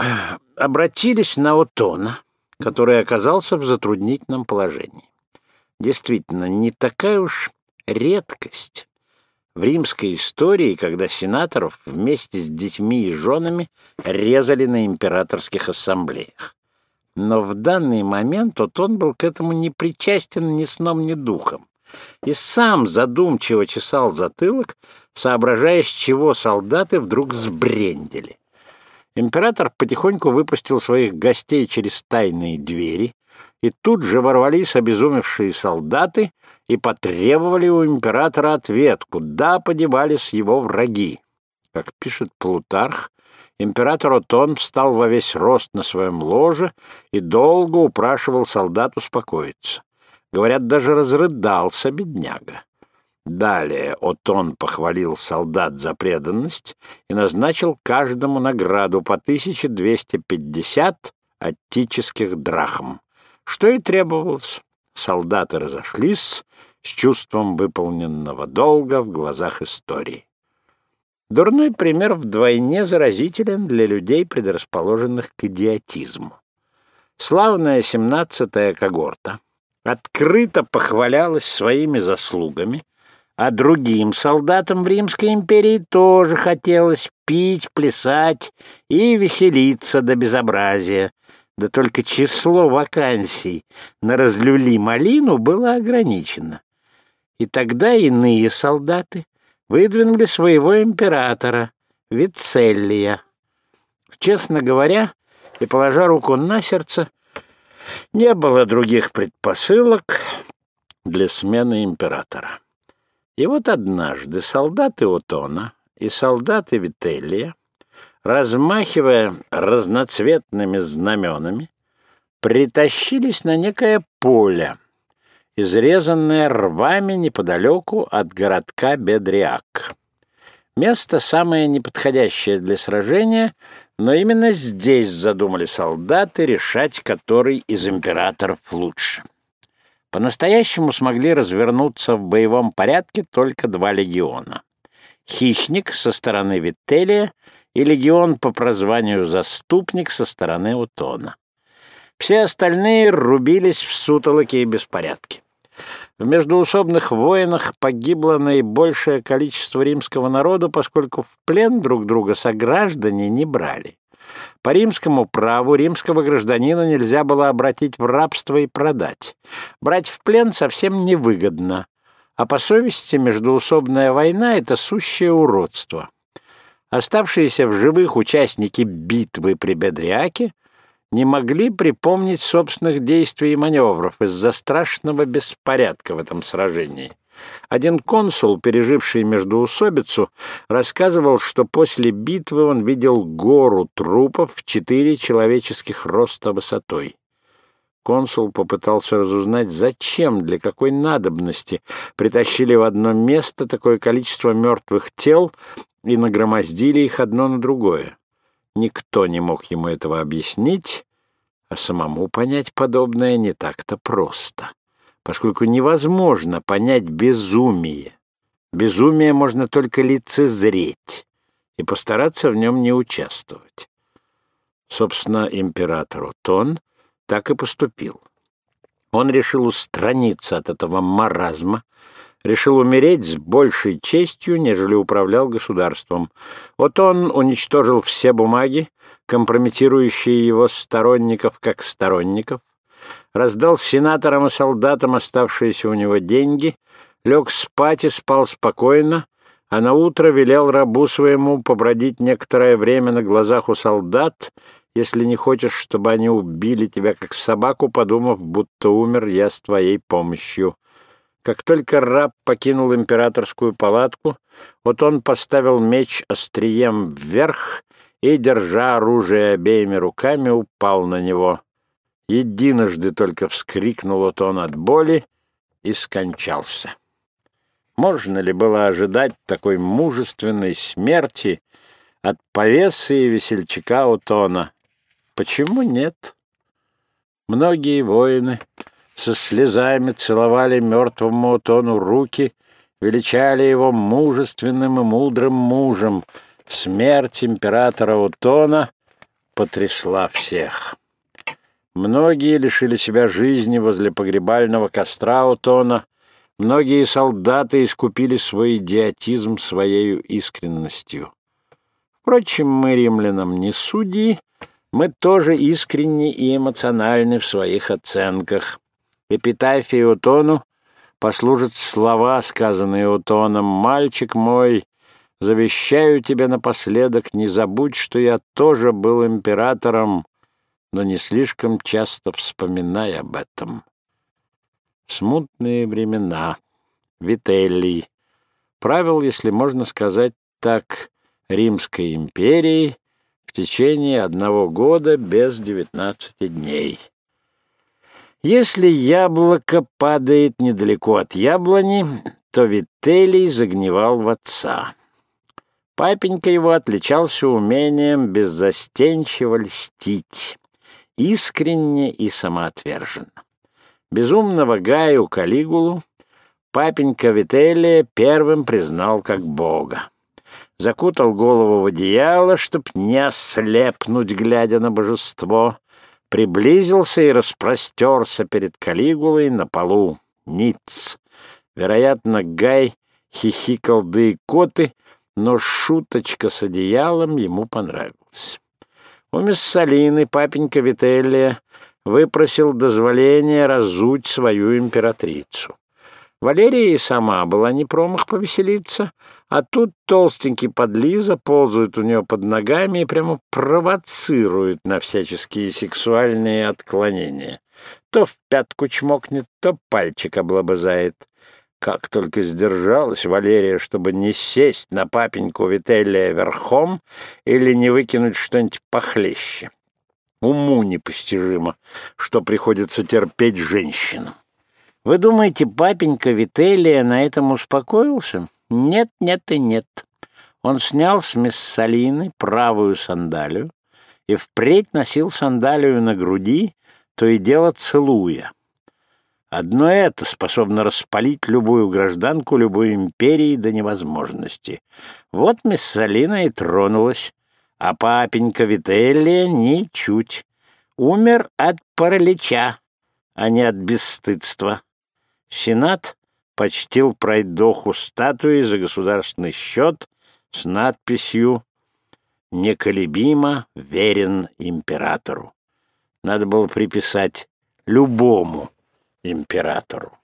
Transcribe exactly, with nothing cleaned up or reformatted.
обратились на Отона, который оказался в затруднительном положении. Действительно, не такая уж редкость в римской истории, когда сенаторов вместе с детьми и женами резали на императорских ассамблеях. Но в данный момент Отон был к этому не причастен ни сном, ни духом, и сам задумчиво чесал затылок, соображая, с чего солдаты вдруг сбрендели. Император потихоньку выпустил своих гостей через тайные двери, и тут же ворвались обезумевшие солдаты и потребовали у императора ответ, куда подевались его враги. Как пишет Плутарх, император Отон встал во весь рост на своем ложе и долго упрашивал солдат успокоиться. Говорят, даже разрыдался бедняга. Далее Отон похвалил солдат за преданность и назначил каждому награду по тысяче двести пятьдесят аттических драхм, что и требовалось. Солдаты разошлись с чувством выполненного долга в глазах истории. Дурной пример вдвойне заразителен для людей, предрасположенных к идиотизму. Славная семнадцатая когорта открыто похвалялась своими заслугами, а другим солдатам в Римской империи тоже хотелось пить, плясать и веселиться до безобразия. Да только число вакансий на «разлюли-малину» было ограничено. И тогда иные солдаты выдвинули своего императора, Вицеллия. Честно говоря, и положа руку на сердце, не было других предпосылок для смены императора. И вот однажды солдаты Отона и солдаты Вителлия, размахивая разноцветными знаменами, притащились на некое поле, изрезанное рвами неподалеку от городка Бедриак. Место самое неподходящее для сражения, но именно здесь задумали солдаты решать, который из императоров лучше. По-настоящему смогли развернуться в боевом порядке только два легиона. Хищник со стороны Вителлия и легион по прозванию Заступник со стороны Отона. Все остальные рубились в сутолоке и беспорядке. В междоусобных войнах погибло наибольшее количество римского народа, поскольку в плен друг друга сограждане не брали. По римскому праву римского гражданина нельзя было обратить в рабство и продать. Брать в плен совсем невыгодно, а по совести междоусобная война — это сущее уродство. Оставшиеся в живых участники битвы при Бедриаке не могли припомнить собственных действий и маневров из-за страшного беспорядка в этом сражении. Один консул, переживший междоусобицу, рассказывал, что после битвы он видел гору трупов в четыре человеческих роста высотой. Консул попытался разузнать, зачем, для какой надобности притащили в одно место такое количество мертвых тел и нагромоздили их одно на другое. Никто не мог ему этого объяснить, а самому понять подобное не так-то просто, поскольку невозможно понять безумие. Безумие можно только лицезреть и постараться в нем не участвовать. Собственно, император Отон так и поступил. Он решил устраниться от этого маразма, решил умереть с большей честью, нежели управлял государством. Вот он уничтожил все бумаги, компрометирующие его сторонников как сторонников, раздал сенаторам и солдатам оставшиеся у него деньги, лег спать и спал спокойно, а наутро велел рабу своему побродить некоторое время на глазах у солдат, если не хочешь, чтобы они убили тебя как собаку, подумав, будто умер я с твоей помощью. Как только раб покинул императорскую палатку, вот он поставил меч острием вверх и, держа оружие обеими руками, упал на него. Единожды только вскрикнул вот он от боли и скончался. Можно ли было ожидать такой мужественной смерти от повесы и весельчака Отона? Почему нет? Многие воины со слезами целовали мертвому Отону руки, величали его мужественным и мудрым мужем. Смерть императора Отона потрясла всех. Многие лишили себя жизни возле погребального костра Отона, многие солдаты искупили свой идиотизм своей искренностью. Впрочем, мы, римлянам, не судьи, мы тоже искренни и эмоциональны в своих оценках. Эпитафией Отону послужат слова, сказанные Отоном: «Мальчик мой, завещаю тебе напоследок, не забудь, что я тоже был императором, но не слишком часто вспоминай об этом». Смутные времена. Вителлий правил, если можно сказать так, Римской империей в течение одного года без девятнадцати дней. Если яблоко падает недалеко от яблони, то Вителлий загнивал в отца. Папенька его отличался умением беззастенчиво льстить, искренне и самоотверженно. Безумного Гаю Калигулу папенька Вителлия первым признал как бога. Закутал голову в одеяло, чтоб не ослепнуть, глядя на божество, приблизился и распростерся перед Калигулой на полу. Ниц. Вероятно, Гай хихикал да икоты, но шуточка с одеялом ему понравилась. У Мессалины папенька Вителлия выпросил дозволения разуть свою императрицу. Валерия и сама была не промах повеселиться, а тут толстенький подлиза ползает у нее под ногами и прямо провоцирует на всяческие сексуальные отклонения. То в пятку чмокнет, то пальчик облобызает. Как только сдержалась Валерия, чтобы не сесть на папеньку Вителлия верхом или не выкинуть что-нибудь похлеще. Уму непостижимо, что приходится терпеть женщинам. Вы думаете, папенька Вителлия на этом успокоился? Нет, нет и нет. Он снял с Мессалины правую сандалию и впредь носил сандалию на груди, то и дело целуя. Одно это способно распалить любую гражданку любой империи до невозможности. Вот Мессалина и тронулась, а папенька Вителлия ничуть. Умер от паралича, а не от бесстыдства. Сенат почтил пройдоху статуи за государственный счет с надписью «Неколебимо верен императору». Надо было приписать «любому императору».